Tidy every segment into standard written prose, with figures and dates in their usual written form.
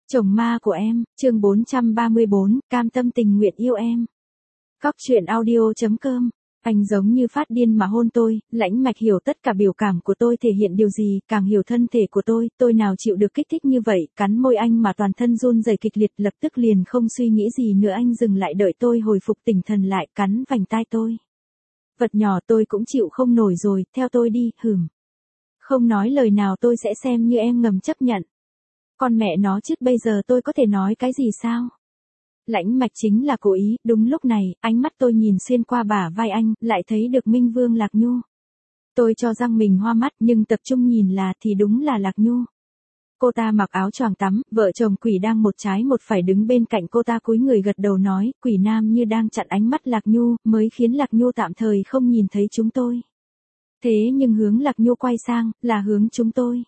Chồng ma của em, chương 434, cam tâm tình nguyện yêu em. Cóc truyện audio.com. Anh giống như phát điên mà hôn tôi, Lãnh Mạch hiểu tất cả biểu cảm của tôi thể hiện điều gì, càng hiểu thân thể của tôi nào chịu được kích thích như vậy, cắn môi anh mà toàn thân run rẩy kịch liệt, lập tức liền không suy nghĩ gì nữa anh dừng lại đợi tôi hồi phục tỉnh thần lại, cắn vành tai tôi. Vật nhỏ tôi cũng chịu không nổi rồi, theo tôi đi, hửm. Không nói lời nào tôi sẽ xem như em ngầm chấp nhận. Con mẹ nó chứ bây giờ tôi có thể nói cái gì sao? Lãnh Mạch chính là cố ý, đúng lúc này, ánh mắt tôi nhìn xuyên qua bả vai anh, lại thấy được Minh Vương Lạc Nhu. Tôi cho rằng mình hoa mắt nhưng tập trung nhìn thì đúng là Lạc Nhu. Cô ta mặc áo choàng tắm, vợ chồng quỷ đang một trái một phải đứng bên cạnh cô ta cúi người gật đầu nói, quỷ nam như đang chặn ánh mắt Lạc Nhu, mới khiến Lạc Nhu tạm thời không nhìn thấy chúng tôi. Thế nhưng hướng Lạc Nhu quay sang, là hướng chúng tôi.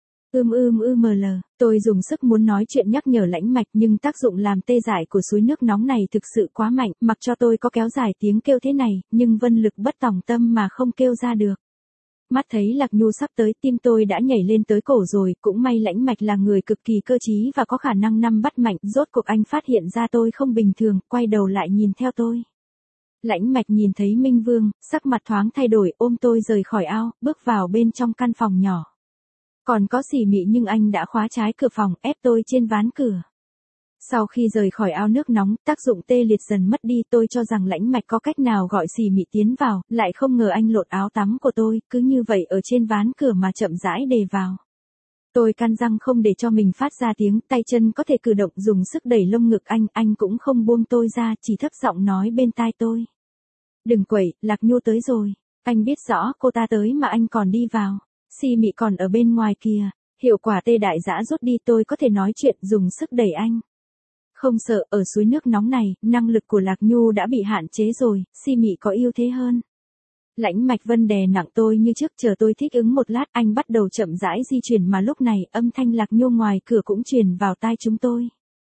Tôi dùng sức muốn nói chuyện nhắc nhở Lãnh Mạch nhưng tác dụng làm tê dại của suối nước nóng này thực sự quá mạnh, mặc cho tôi có kéo dài tiếng kêu thế này, nhưng vân lực bất tòng tâm mà không kêu ra được. Mắt thấy Lạc Nhu sắp tới, tim tôi đã nhảy lên tới cổ rồi, cũng may Lãnh Mạch là người cực kỳ cơ trí và có khả năng nắm bắt mạnh, rốt cuộc anh phát hiện ra tôi không bình thường, quay đầu lại nhìn theo tôi. Lãnh Mạch nhìn thấy Minh Vương, sắc mặt thoáng thay đổi, ôm tôi rời khỏi ao, bước vào bên trong căn phòng nhỏ. Còn có Xỉ Mị nhưng anh đã khóa trái cửa phòng, ép tôi trên ván cửa. Sau khi rời khỏi ao nước nóng, tác dụng tê liệt dần mất đi, tôi cho rằng Lãnh Mạch có cách nào gọi Xỉ Mị tiến vào, lại không ngờ anh lột áo tắm của tôi, cứ như vậy ở trên ván cửa mà chậm rãi đề vào. Tôi căn răng không để cho mình phát ra tiếng, tay chân có thể cử động dùng sức đẩy lông ngực anh cũng không buông tôi ra, chỉ thấp giọng nói bên tai tôi. Đừng quẩy, Lạc Nhu tới rồi. Anh biết rõ cô ta tới mà anh còn đi vào. Xỉ Mị còn ở bên ngoài kìa. Hiệu quả tê đại dã rút đi, tôi có thể nói chuyện dùng sức đẩy anh. Không sợ, ở suối nước nóng này, năng lực của Lạc Nhu đã bị hạn chế rồi, Xỉ Mị có ưu thế hơn. Lãnh Mạch Vân đè nặng tôi như trước, chờ tôi thích ứng một lát, anh bắt đầu chậm rãi di chuyển mà lúc này âm thanh Lạc Nhu ngoài cửa cũng truyền vào tai chúng tôi.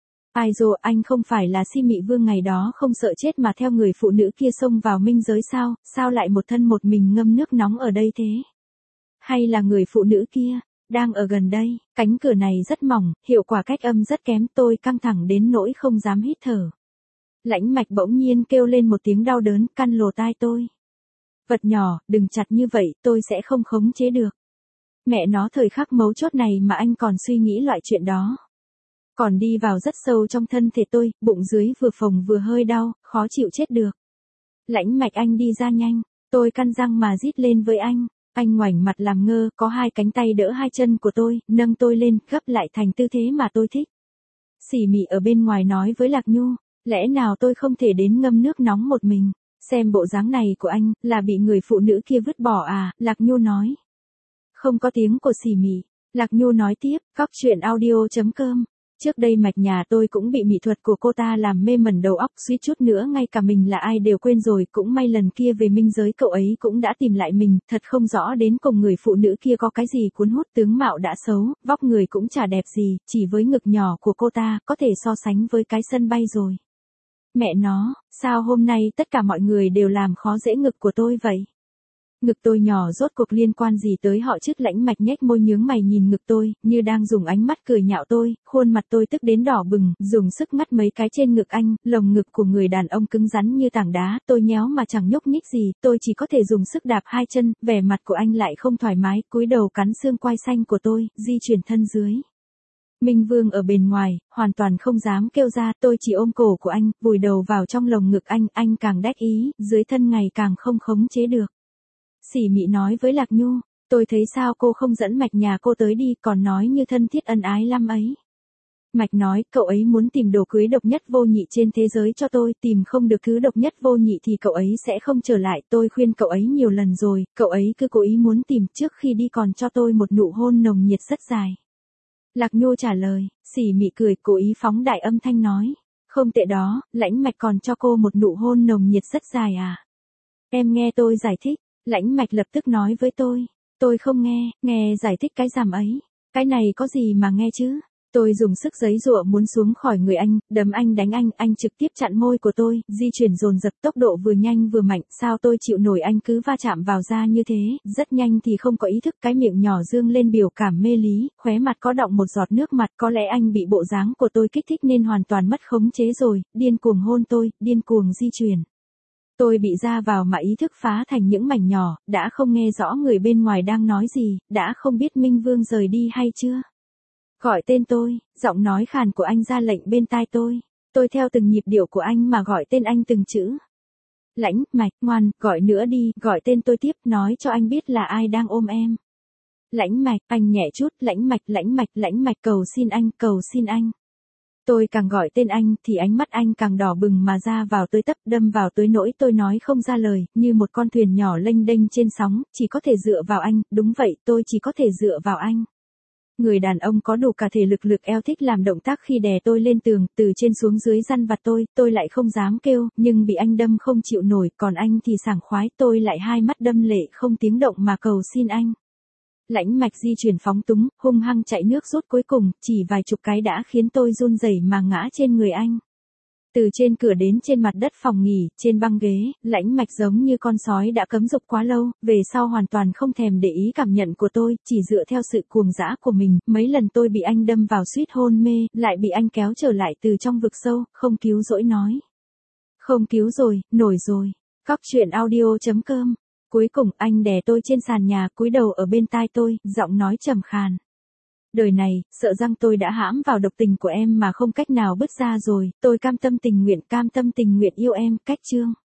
Ai dồ, anh không phải là Xỉ Mị Vương ngày đó không sợ chết mà theo người phụ nữ kia xông vào minh giới sao, sao lại một thân một mình ngâm nước nóng ở đây thế? Hay là người phụ nữ kia, đang ở gần đây, cánh cửa này rất mỏng, hiệu quả cách âm rất kém, tôi căng thẳng đến nỗi không dám hít thở. Lãnh Mạch bỗng nhiên kêu lên một tiếng đau đớn, căn lồ tai tôi. Vật nhỏ, đừng chặt như vậy, tôi sẽ không khống chế được. Mẹ nó thời khắc mấu chốt này mà anh còn suy nghĩ loại chuyện đó. Còn đi vào rất sâu trong thân thể tôi, bụng dưới vừa phồng vừa hơi đau, khó chịu chết được. Lãnh Mạch anh đi ra nhanh, tôi căn răng mà rít lên với anh. Anh ngoảnh mặt làm ngơ, có hai cánh tay đỡ hai chân của tôi, nâng tôi lên, gấp lại thành tư thế mà tôi thích. Xỉ Mị ở bên ngoài nói với Lạc Nhu, lẽ nào tôi không thể đến ngâm nước nóng một mình, xem bộ dáng này của anh, là bị người phụ nữ kia vứt bỏ à, Lạc Nhu nói. Không có tiếng của Xỉ Mị, Lạc Nhu nói tiếp, cóc truyện audio.com. Trước đây Mạch nhà tôi cũng bị mỹ thuật của cô ta làm mê mẩn đầu óc, suýt chút nữa ngay cả mình là ai đều quên rồi, cũng may lần kia về minh giới cậu ấy cũng đã tìm lại mình, thật không rõ đến cùng người phụ nữ kia có cái gì cuốn hút, tướng mạo đã xấu, vóc người cũng chả đẹp gì, chỉ với ngực nhỏ của cô ta, có thể so sánh với cái sân bay rồi. Mẹ nó, sao hôm nay tất cả mọi người đều làm khó dễ ngực của tôi vậy? Ngực tôi nhỏ rốt cuộc liên quan gì tới họ chứ? Lãnh Mạch nhếch môi nhướng mày nhìn ngực tôi, như đang dùng ánh mắt cười nhạo tôi, khuôn mặt tôi tức đến đỏ bừng, dùng sức ngắt mấy cái trên ngực anh, lồng ngực của người đàn ông cứng rắn như tảng đá, tôi nhéo mà chẳng nhúc nhích gì, tôi chỉ có thể dùng sức đạp hai chân, vẻ mặt của anh lại không thoải mái, cúi đầu cắn xương quai xanh của tôi, di chuyển thân dưới. Minh Vương ở bên ngoài, hoàn toàn không dám kêu ra, tôi chỉ ôm cổ của anh, vùi đầu vào trong lồng ngực anh càng đách ý, dưới thân ngày càng không khống chế được. Xỉ Mị nói với Lạc Nhu, tôi thấy sao cô không dẫn Mạch nhà cô tới đi, còn nói như thân thiết ân ái lắm ấy. Mạch nói, cậu ấy muốn tìm đồ cưới độc nhất vô nhị trên thế giới cho tôi, tìm không được thứ độc nhất vô nhị thì cậu ấy sẽ không trở lại, tôi khuyên cậu ấy nhiều lần rồi, cậu ấy cứ cố ý muốn tìm, trước khi đi còn cho tôi một nụ hôn nồng nhiệt rất dài. Lạc Nhu trả lời, Xỉ Mị cười, cố ý phóng đại âm thanh nói, không tệ đó, Lãnh Mạch còn cho cô một nụ hôn nồng nhiệt rất dài à? Em nghe tôi giải thích. Lãnh Mạch lập tức nói với tôi không nghe giải thích cái rằm ấy, cái này có gì mà nghe chứ, Tôi dùng sức giãy giụa muốn xuống khỏi người anh, đấm anh đánh anh trực tiếp chặn môi của tôi, di chuyển dồn dập tốc độ vừa nhanh vừa mạnh, sao tôi chịu nổi anh cứ va chạm vào da như thế, rất nhanh thì không có ý thức, cái miệng nhỏ dương lên biểu cảm mê lý, khóe mặt có đọng một giọt nước mặt, có lẽ anh bị bộ dáng của tôi kích thích nên hoàn toàn mất khống chế rồi, điên cuồng hôn tôi, điên cuồng di chuyển. Tôi bị ra vào mà ý thức phá thành những mảnh nhỏ, đã không nghe rõ người bên ngoài đang nói gì, đã không biết Minh Vương rời đi hay chưa. Gọi tên tôi, giọng nói khàn của anh ra lệnh bên tai tôi. Tôi theo từng nhịp điệu của anh mà gọi tên anh từng chữ. Lãnh Mạch, ngoan, gọi nữa đi, gọi tên tôi tiếp, nói cho anh biết là ai đang ôm em. Lãnh Mạch, anh nhẹ chút, Lãnh Mạch, cầu xin anh. Tôi càng gọi tên anh thì ánh mắt anh càng đỏ bừng mà ra vào tới tấp, đâm vào tới nỗi tôi nói không ra lời, như một con thuyền nhỏ lênh đênh trên sóng, chỉ có thể dựa vào anh, đúng vậy, tôi chỉ có thể dựa vào anh. Người đàn ông có đủ cả thể lực eo thích làm động tác khi đè tôi lên tường, từ trên xuống dưới dằn vặt tôi lại không dám kêu, nhưng bị anh đâm không chịu nổi, còn anh thì sảng khoái, tôi lại hai mắt đâm lệ không tiếng động mà cầu xin anh. Lãnh Mạch di chuyển phóng túng, hung hăng chạy nước rút cuối cùng, chỉ vài chục cái đã khiến tôi run rẩy mà ngã trên người anh. Từ trên cửa đến trên mặt đất phòng nghỉ, trên băng ghế, Lãnh Mạch giống như con sói đã cấm dục quá lâu, về sau hoàn toàn không thèm để ý cảm nhận của tôi, chỉ dựa theo sự cuồng dã của mình, mấy lần tôi bị anh đâm vào suýt hôn mê, lại bị anh kéo trở lại từ trong vực sâu, không cứu rỗi nói. Không cứu rồi, nổi rồi. Cóc truyện audio.com. Cuối cùng anh đè tôi trên sàn nhà, cúi đầu ở bên tai tôi, giọng nói trầm khàn. Đời này, sợ rằng tôi đã hãm vào độc tình của em mà không cách nào bứt ra rồi, tôi cam tâm tình nguyện yêu em, cách chương.